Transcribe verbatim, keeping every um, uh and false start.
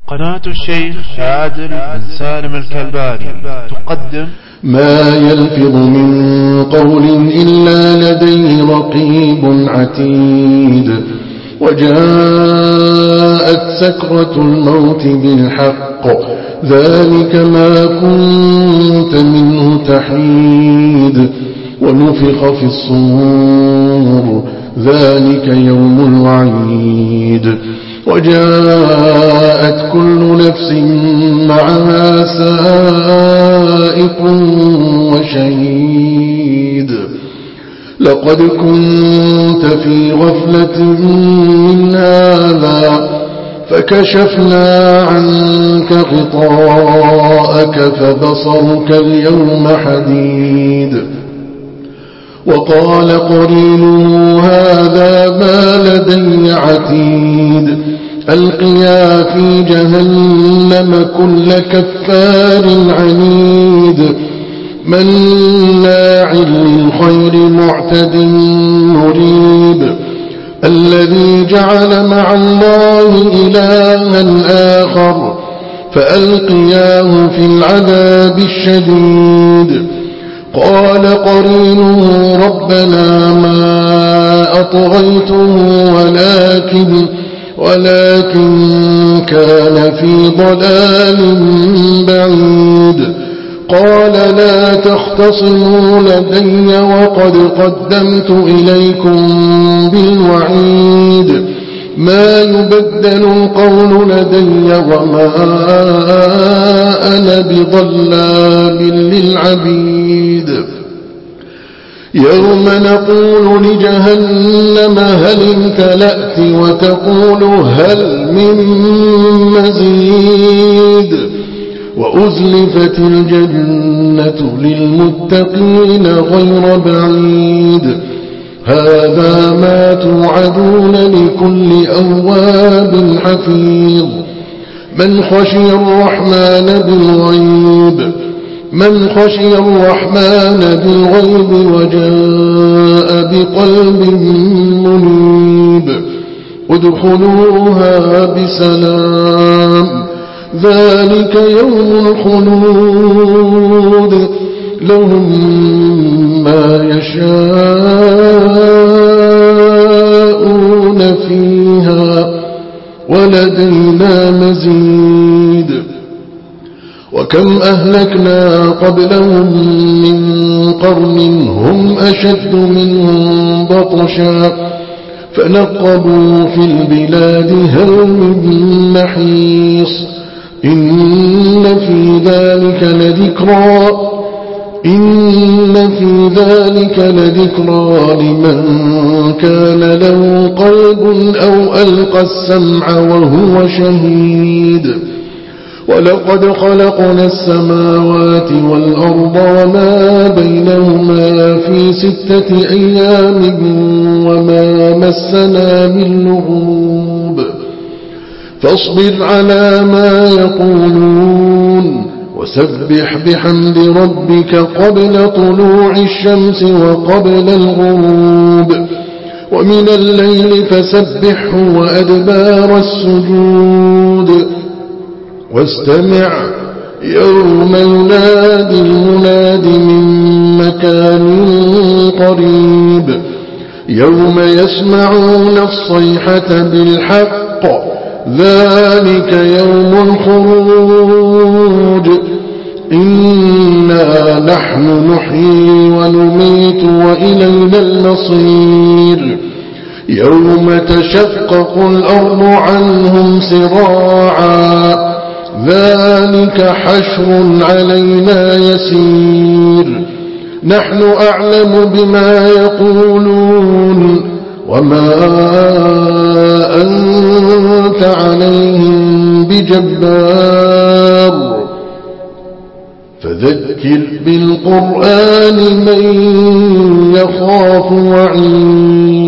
قناة الشيخ عادل بن سالم الكلباني تقدم ما يلفظ من قول إلا لديه رقيب عتيد وجاءت سكرة الموت بالحق ذلك ما كنت منه تحيد ونفخ في الصور ذلك يوم الوعيد وجاءت كل نفس معها سائق وشهيد لقد كنت في غفلة من هذا فكشفنا عنك غطاءك فبصرك اليوم حديد وقال قرينه هذا ما لدي عتيد ألقيا في جهنم كل كفار عنيد مناع للخير معتد مريب الذي جعل مع الله إلها آخر فألقياه في العذاب الشديد قال قرينه ربنا ما أطغيته ولكن ولكن كان في ضلال بعيد قال لا تختصموا لدي وقد قدمت إليكم بالوعيد ما يبدل القول لدي وما أنا بظلام للعبيد يوم نقول لجهنم هل امتلأت وتقول هل من مزيد وأزلفت الجنة للمتقين غير بعيد هذا ما توعدون لكل أواب حفيظ من خشي الرحمن بالغيب من خشي الرحمن بالغيب وجاء بقلب منيب ادخلوها بسلام ذلك يوم الخلود لهم ما يشاءون فيها ولدينا مزيد وكم أهلكنا قبلهم من قرن هم أشد منهم بطشا فنقبوا في البلاد هل من محيص إن في ذلك لذكرى إن في ذلك لذكرى لمن كان له قلب أو ألقى السمع وهو شهيد ولقد خلقنا السماوات والأرض وما بينهما في ستة أيام وما مسنا من لغوب فاصبر على ما يقولون وسبح بحمد ربك قبل طلوع الشمس وقبل الغروب ومن الليل فسبحه وأدبار السجود واستمع يوم ينادي المناد من مكان قريب يوم يسمعون الصيحة بالحق ذلك يوم الخروج إنا نحن نحيي ونميت وإلينا المصير يوم تشقق الأرض عنهم سراعا ذلك حشر علينا يسير نحن أعلم بما يقولون وما أنت عليهم بجبار فذكر بالقرآن من يخاف وعيد